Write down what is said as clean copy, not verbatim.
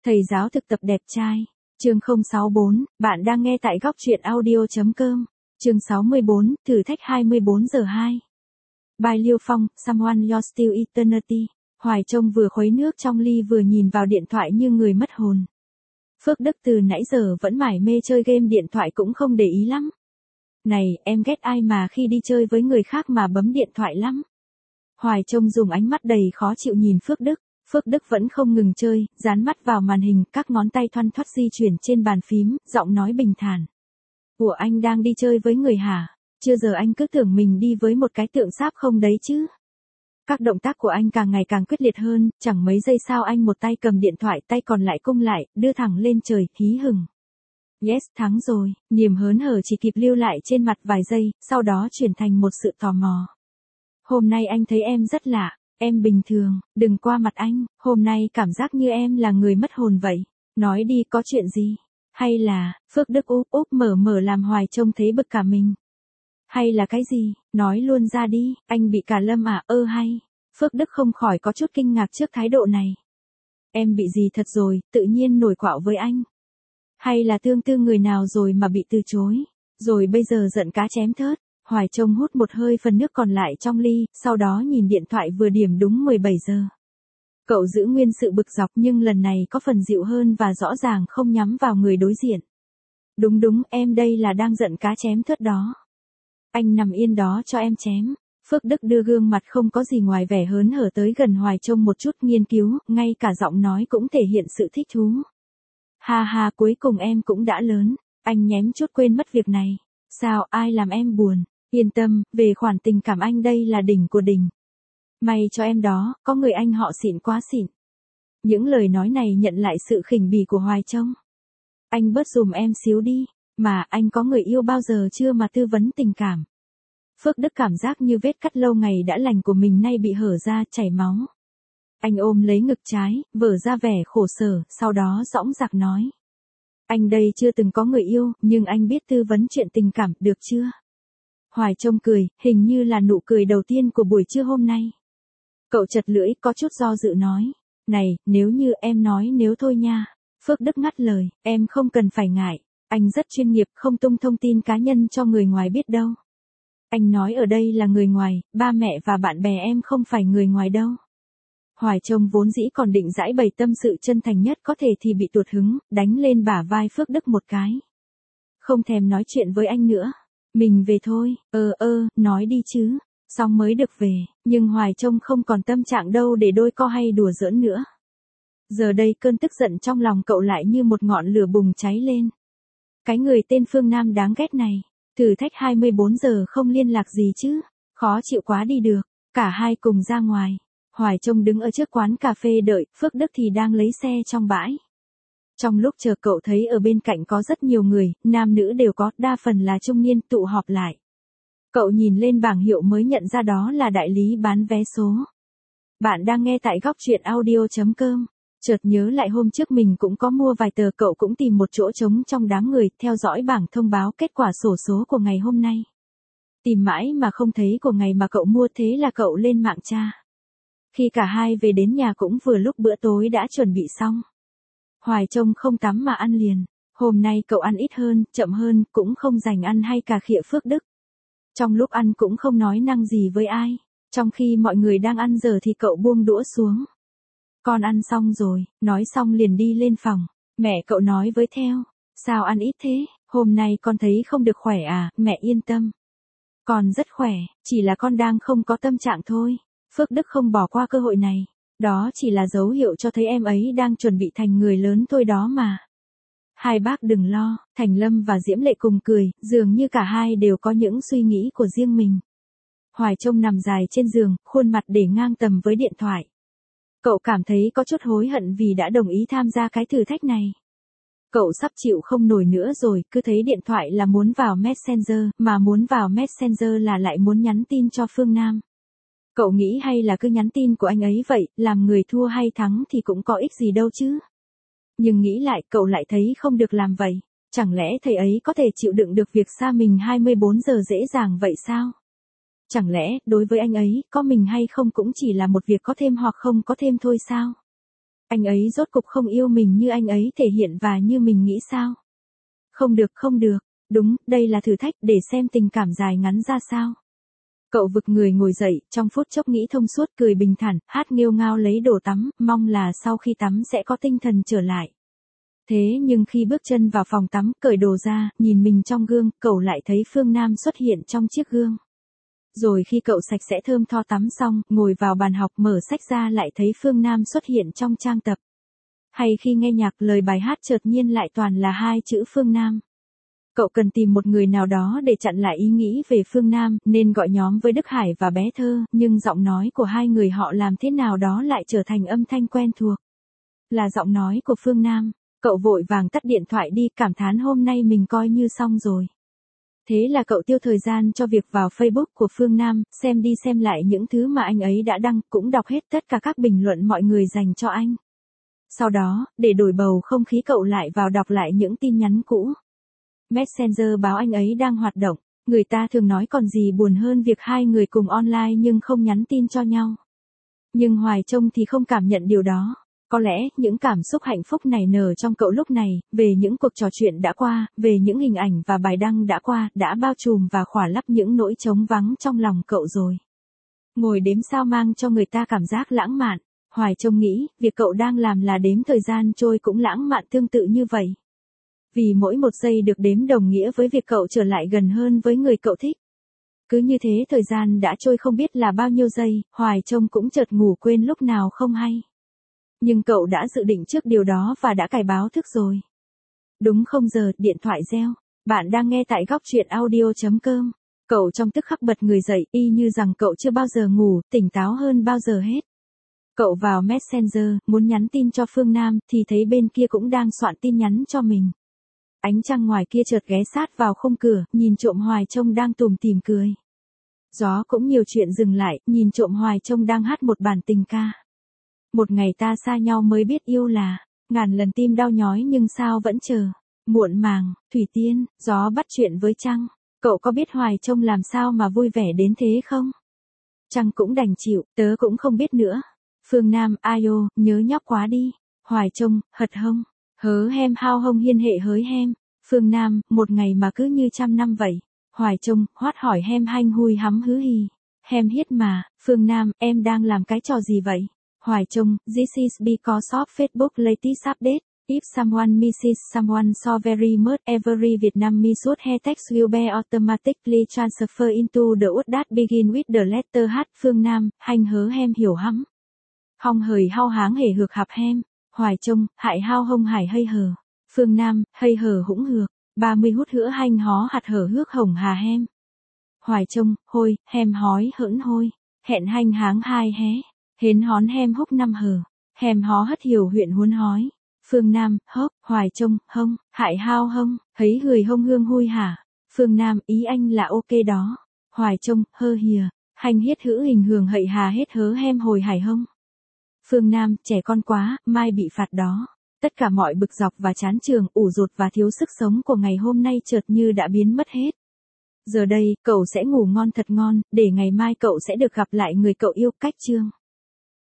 Thầy giáo thực tập đẹp trai. Chương 064, bạn đang nghe tại góc truyện audio.com. Chương 64, thử thách 24 giờ 2. Bài Liêu Phong, Someone You're Still Eternity. Hoài Trông vừa khuấy nước trong ly vừa nhìn vào điện thoại như người mất hồn. Phước Đức từ nãy giờ vẫn mải mê chơi game điện thoại cũng không để ý lắm. Này, em ghét ai mà khi đi chơi với người khác mà bấm điện thoại lắm. Hoài Trông dùng ánh mắt đầy khó chịu nhìn Phước Đức. Phước Đức vẫn không ngừng chơi, dán mắt vào màn hình, các ngón tay thoăn thoắt di chuyển trên bàn phím, giọng nói bình thản. Ủa anh đang đi chơi với người hả? Chưa giờ anh cứ tưởng mình đi với một cái tượng sáp không đấy chứ. Các động tác của anh càng ngày càng quyết liệt hơn, chẳng mấy giây sau anh một tay cầm điện thoại, tay còn lại cung lại, đưa thẳng lên trời, hí hửng. Yes, thắng rồi, niềm hớn hở chỉ kịp lưu lại trên mặt vài giây, sau đó chuyển thành một sự tò mò. Hôm nay anh thấy em rất lạ. Em bình thường, đừng qua mặt anh, hôm nay cảm giác như em là người mất hồn vậy. Nói đi, có chuyện gì? Hay là, Phước Đức úp mở làm Hoài Trông thấy bực cả mình. Hay là cái gì? Nói luôn ra đi, anh bị cả lâm à? Hay. Phước Đức không khỏi có chút kinh ngạc trước thái độ này. Em bị gì thật rồi, tự nhiên nổi quạo với anh. Hay là tương tư người nào rồi mà bị từ chối, rồi bây giờ giận cá chém thớt. Hoài Trông hút một hơi phần nước còn lại trong ly, sau đó nhìn điện thoại vừa điểm đúng 17 giờ. Cậu giữ nguyên sự bực dọc nhưng lần này có phần dịu hơn và rõ ràng không nhắm vào người đối diện. Đúng, em đây là đang giận cá chém thớt đó. Anh nằm yên đó cho em chém. Phước Đức đưa gương mặt không có gì ngoài vẻ hớn hở tới gần Hoài Trông một chút, nghiên cứu, ngay cả giọng nói cũng thể hiện sự thích thú. Ha, cuối cùng em cũng đã lớn, anh nhém chút quên mất việc này. Sao, ai làm em buồn? Yên tâm, về khoản tình cảm anh đây là đỉnh của đỉnh. May cho em đó, có người anh họ xịn quá xịn. Những lời nói này nhận lại sự khỉnh bỉ của Hoài Trông. Anh bớt dùm em xíu đi, mà anh có người yêu bao giờ chưa mà tư vấn tình cảm. Phước Đức cảm giác như vết cắt lâu ngày đã lành của mình nay bị hở ra, chảy máu. Anh ôm lấy ngực trái, vở ra vẻ khổ sở, sau đó dõng dạc nói. Anh đây chưa từng có người yêu, nhưng anh biết tư vấn chuyện tình cảm, được chưa? Hoài Trông cười, hình như là nụ cười đầu tiên của buổi trưa hôm nay. Cậu chật lưỡi, có chút do dự nói. Này, nếu như em nói nếu thôi nha. Phước Đức ngắt lời, em không cần phải ngại. Anh rất chuyên nghiệp, không tung thông tin cá nhân cho người ngoài biết đâu. Anh nói ở đây là người ngoài, ba mẹ và bạn bè em không phải người ngoài đâu. Hoài Trông vốn dĩ còn định giải bày tâm sự chân thành nhất có thể thì bị tuột hứng, đánh lên bả vai Phước Đức một cái. Không thèm nói chuyện với anh nữa. Mình về thôi, nói đi chứ, xong mới được về, nhưng Hoài Trông không còn tâm trạng đâu để đôi co hay đùa giỡn nữa. Giờ đây cơn tức giận trong lòng cậu lại như một ngọn lửa bùng cháy lên. Cái người tên Phương Nam đáng ghét này, thử thách 24 giờ không liên lạc gì chứ, khó chịu quá đi được, cả hai cùng ra ngoài. Hoài Trông đứng ở trước quán cà phê đợi, Phước Đức thì đang lấy xe trong bãi. Trong lúc chờ cậu thấy ở bên cạnh có rất nhiều người, nam nữ đều có, đa phần là trung niên, tụ họp lại. Cậu nhìn lên bảng hiệu mới nhận ra đó là đại lý bán vé số. Bạn đang nghe tại góc truyện audio.com. Chợt nhớ lại hôm trước mình cũng có mua vài tờ, cậu cũng tìm một chỗ trống trong đám người, theo dõi bảng thông báo kết quả xổ số của ngày hôm nay. Tìm mãi mà không thấy của ngày mà cậu mua, thế là cậu lên mạng tra. Khi cả hai về đến nhà cũng vừa lúc bữa tối đã chuẩn bị xong. Hoài Trông không tắm mà ăn liền. Hôm nay cậu ăn ít hơn, chậm hơn, cũng không dành ăn hay cà khịa Phước Đức. Trong lúc ăn cũng không nói năng gì với ai. Trong khi mọi người đang ăn giờ thì cậu buông đũa xuống. Con ăn xong rồi, nói xong liền đi lên phòng. Mẹ cậu nói với theo. Sao ăn ít thế, hôm nay con thấy không được khỏe à? Mẹ yên tâm. Con rất khỏe, chỉ là con đang không có tâm trạng thôi. Phước Đức không bỏ qua cơ hội này. Đó chỉ là dấu hiệu cho thấy em ấy đang chuẩn bị thành người lớn thôi đó mà. Hai bác đừng lo, Thành Lâm và Diễm Lệ cùng cười, dường như cả hai đều có những suy nghĩ của riêng mình. Hoài Trông nằm dài trên giường, khuôn mặt để ngang tầm với điện thoại. Cậu cảm thấy có chút hối hận vì đã đồng ý tham gia cái thử thách này. Cậu sắp chịu không nổi nữa rồi, cứ thấy điện thoại là muốn vào Messenger, mà muốn vào Messenger là lại muốn nhắn tin cho Phương Nam. Cậu nghĩ hay là cứ nhắn tin của anh ấy vậy, làm người thua hay thắng thì cũng có ích gì đâu chứ. Nhưng nghĩ lại cậu lại thấy không được làm vậy. Chẳng lẽ thầy ấy có thể chịu đựng được việc xa mình 24 giờ dễ dàng vậy sao? Chẳng lẽ, đối với anh ấy, có mình hay không cũng chỉ là một việc có thêm hoặc không có thêm thôi sao? Anh ấy rốt cục không yêu mình như anh ấy thể hiện và như mình nghĩ sao? Không được, không được. Đúng, đây là thử thách để xem tình cảm dài ngắn ra sao. Cậu vực người ngồi dậy, trong phút chốc nghĩ thông suốt, cười bình thản, hát nghêu ngao lấy đồ tắm, mong là sau khi tắm sẽ có tinh thần trở lại. Thế nhưng khi bước chân vào phòng tắm, cởi đồ ra, nhìn mình trong gương, cậu lại thấy Phương Nam xuất hiện trong chiếc gương. Rồi khi cậu sạch sẽ thơm tho tắm xong, ngồi vào bàn học mở sách ra lại thấy Phương Nam xuất hiện trong trang tập. Hay khi nghe nhạc lời bài hát chợt nhiên lại toàn là hai chữ Phương Nam. Cậu cần tìm một người nào đó để chặn lại ý nghĩ về Phương Nam, nên gọi nhóm với Đức Hải và bé Thơ, nhưng giọng nói của hai người họ làm thế nào đó lại trở thành âm thanh quen thuộc. Là giọng nói của Phương Nam. Cậu vội vàng tắt điện thoại đi, cảm thán hôm nay mình coi như xong rồi. Thế là cậu tiêu thời gian cho việc vào Facebook của Phương Nam, xem đi xem lại những thứ mà anh ấy đã đăng, cũng đọc hết tất cả các bình luận mọi người dành cho anh. Sau đó, để đổi bầu không khí cậu lại vào đọc lại những tin nhắn cũ. Messenger báo anh ấy đang hoạt động, người ta thường nói còn gì buồn hơn việc hai người cùng online nhưng không nhắn tin cho nhau. Nhưng Hoài Trông thì không cảm nhận điều đó. Có lẽ, những cảm xúc hạnh phúc nảy nở trong cậu lúc này, về những cuộc trò chuyện đã qua, về những hình ảnh và bài đăng đã qua, đã bao trùm và khỏa lấp những nỗi trống vắng trong lòng cậu rồi. Ngồi đếm sao mang cho người ta cảm giác lãng mạn. Hoài Trông nghĩ, việc cậu đang làm là đếm thời gian trôi cũng lãng mạn tương tự như vậy. Vì mỗi một giây được đếm đồng nghĩa với việc cậu trở lại gần hơn với người cậu thích. Cứ như thế thời gian đã trôi không biết là bao nhiêu giây, Hoài Trông cũng chợt ngủ quên lúc nào không hay. Nhưng cậu đã dự định trước điều đó và đã cài báo thức rồi. Đúng 0 giờ, điện thoại reo. Bạn đang nghe tại góc truyện audio.com. Cậu trong tức khắc bật người dậy, y như rằng cậu chưa bao giờ ngủ, tỉnh táo hơn bao giờ hết. Cậu vào Messenger, muốn nhắn tin cho Phương Nam, thì thấy bên kia cũng đang soạn tin nhắn cho mình. Ánh trăng ngoài kia chợt ghé sát vào khung cửa, nhìn trộm Hoài Trông đang tủm tỉm cười. Gió cũng nhiều chuyện dừng lại, nhìn trộm Hoài Trông đang hát một bản tình ca. Một ngày ta xa nhau mới biết yêu là, ngàn lần tim đau nhói nhưng sao vẫn chờ. Muộn màng, thủy tiên, gió bắt chuyện với trăng. Cậu có biết Hoài Trông làm sao mà vui vẻ đến thế không? Trăng cũng đành chịu, tớ cũng không biết nữa. Phương Nam, ai ô, nhớ nhóc quá đi. Hoài Trông, hật hông, hớ hem hao hông hiên hệ hới hem. Phương Nam, một ngày mà cứ như 100 năm vậy. Hoài Trông, hoát hỏi hem hanh hui hắm hứ hì. Hem hiết mà, Phương Nam, em đang làm cái trò gì vậy? Hoài Trông, this is because of Facebook latest update. If someone misses someone so very much every Vietnamese should have text will be automatically transfer into the word that begin with the letter H. Phương Nam, hanh hớ hem hiểu hắm. Hong hời hao háng hề hược hạp hem. Hoài Trông, hại hao hông hải hay hờ. Phương Nam, hay hờ hũng hược. 30 hút hữa hanh hó hạt hở hước hồng hà hem. Hoài Trông, hôi, hem hói hỡn hôi. Hẹn hanh háng hai hé. Hến hón hem húc năm hờ. Hem hó hất hiểu huyện huốn hói. Phương Nam, hốc, Hoài Trông, hông, hại hao hông, thấy người hông hương hui hả. Phương Nam, ý anh là ok đó. Hoài Trông, hơ hìa, hành hiết hữ hình hường hậy hà hết hớ hem hồi hải hông. Phương Nam, trẻ con quá, mai bị phạt đó. Tất cả mọi bực dọc và chán trường, ủ rột và thiếu sức sống của ngày hôm nay chợt như đã biến mất hết. Giờ đây, cậu sẽ ngủ ngon thật ngon, để ngày mai cậu sẽ được gặp lại người cậu yêu. Cách chương